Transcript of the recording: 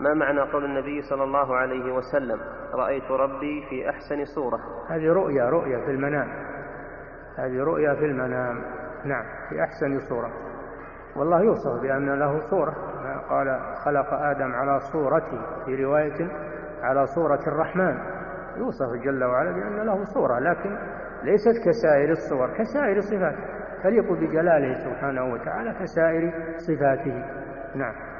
ما معنى قول النبي صلى الله عليه وسلم رأيت ربي في أحسن صورة؟ هذه رؤيا في المنام، هذه رؤيا في المنام. نعم، في أحسن صورة. والله يوصف بأن له صورة، قال خلق آدم على صورتي، في رواية على صورة الرحمن. يوصف جل وعلا بأن له صورة، لكن ليست كسائر الصور، كسائر صفاته، تليق بجلاله سبحانه وتعالى كسائر صفاته. نعم.